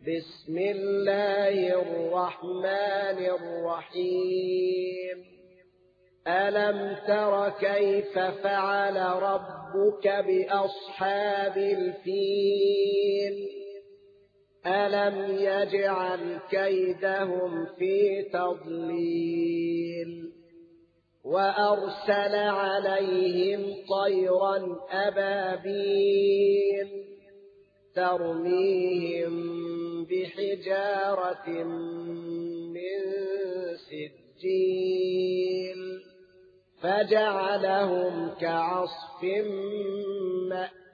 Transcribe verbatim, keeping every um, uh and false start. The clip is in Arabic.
بسم الله الرحمن الرحيم ألم تر كيف فعل ربك بأصحاب الفيل ألم يجعل كيدهم في تضليل وأرسل عليهم طيرا أبابيل ترميهم بحجارة من سجيل فجعلهم كعصف مأكول